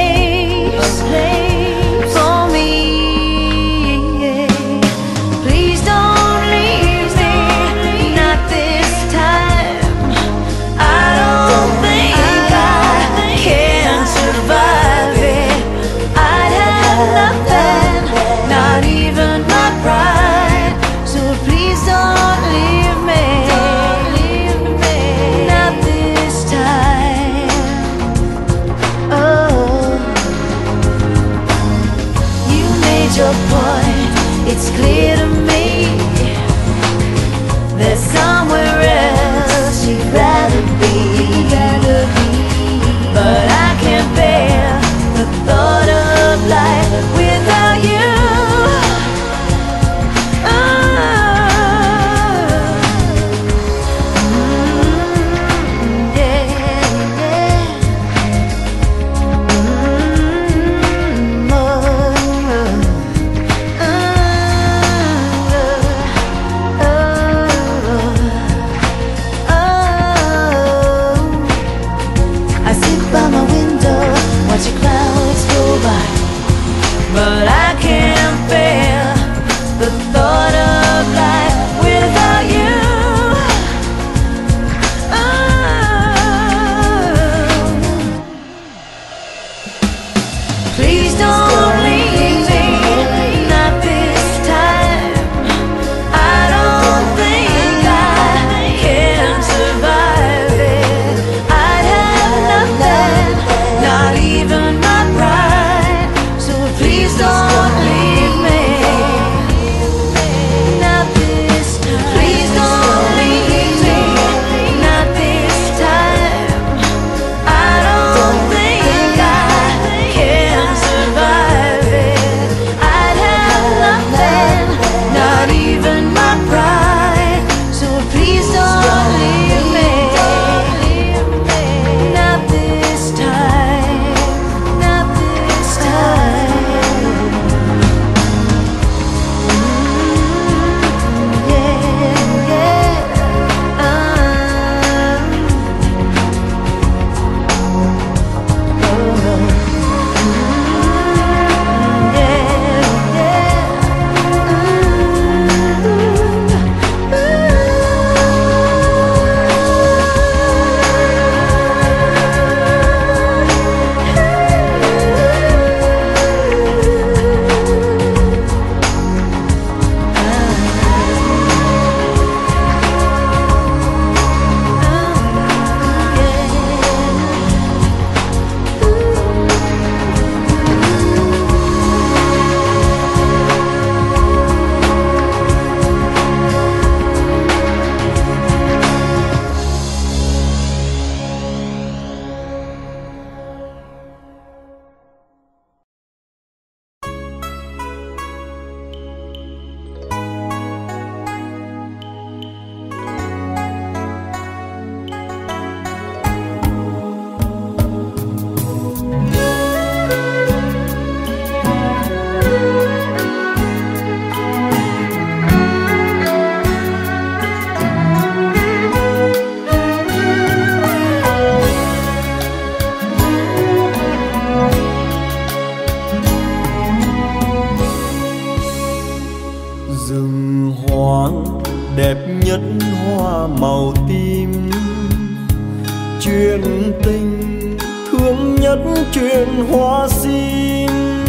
chuyện tình thương nhất chuyện hoa sim.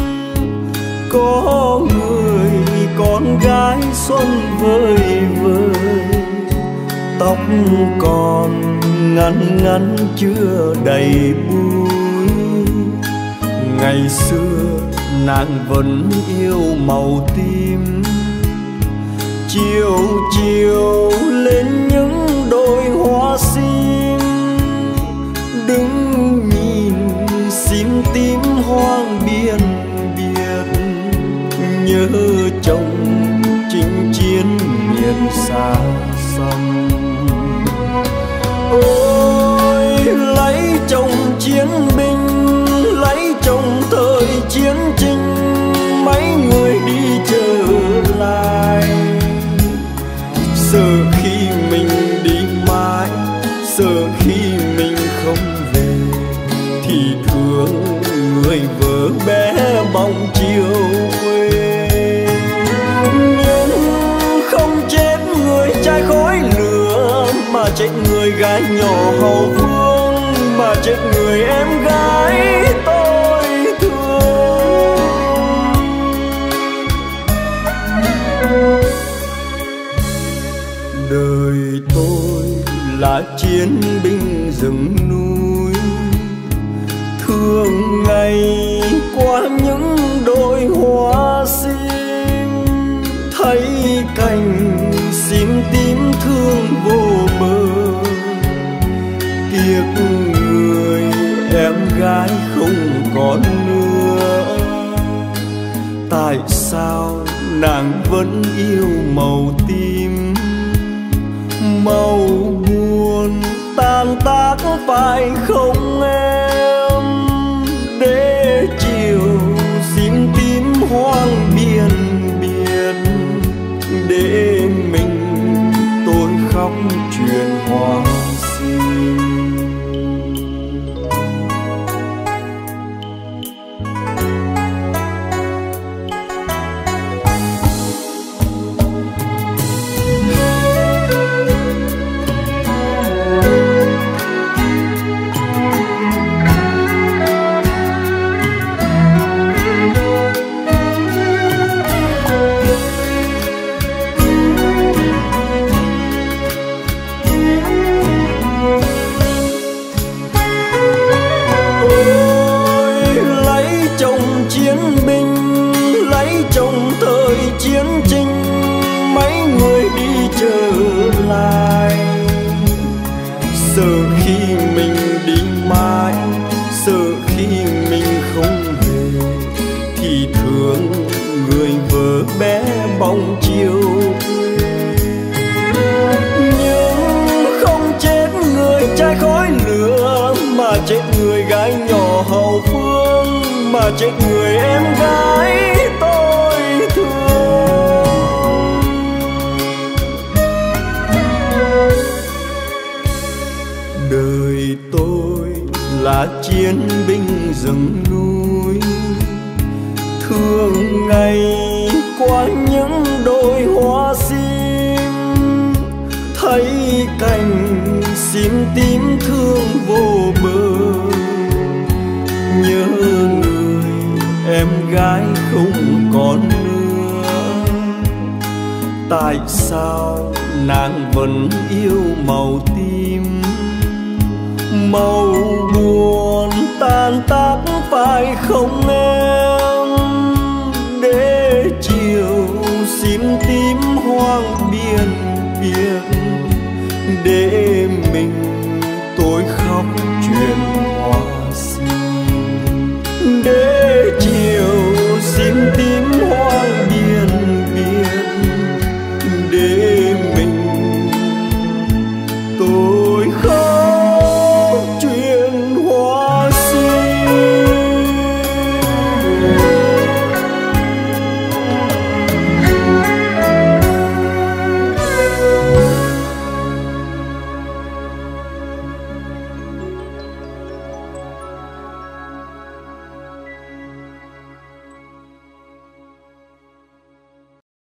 Có người con gái xuân vơi vơi, tóc còn ngắn ngắn chưa đầy búi. Ngày xưa nàng vẫn yêu màu tím, chiều chiều lên những đôi hoa sim. Đứng nhìn sim tím hoang biên biệt, nhớ chồng chinh chiến miền xa xăm. Ôi lấy chồng chiến binh, lấy chồng thời chiến tranh, mấy người đi trở lại. Sợ khi mình đi mãi, sợ khi mình không về, thì thương người vợ bé bóng chiều quê. Nhưng không chết người trai khói lửa, mà chết người gái nhỏ hậu phương, mà chết người em gái tôi thương. Đời tôi là chiến binh rừng núi, thường ngày qua những đôi hoa sim. Thấy cành sim tím thương vô bờ, tiếc người em gái không còn nữa. Tại sao nàng vẫn yêu màu tím, màu buồn tan tác phải không em? Để chiều sim tím hoang biên biệt, để mình tôi khóc chuyện hoa sim. Chiến tranh mấy người đi trở lại. Sợ khi mình đi mãi, sợ khi mình không về, thì thương người vợ bé bóng chiều quê. Nhưng không chết người trai khói lửa, mà chết người gái nhỏ hậu phương, mà chết người em gái tôi thương. Đời tôi là chiến binh rừng núi, thường ngày qua những đôi hoa sim. Thấy cành sim tím thương vô bờ, nhớ người em gái không còn nữa. Tại sao nàng vẫn yêu màu tím, màu buồn tan tác phải không em? Để chiều sim tím hoang biên biệt, để mình tôi khóc chuyện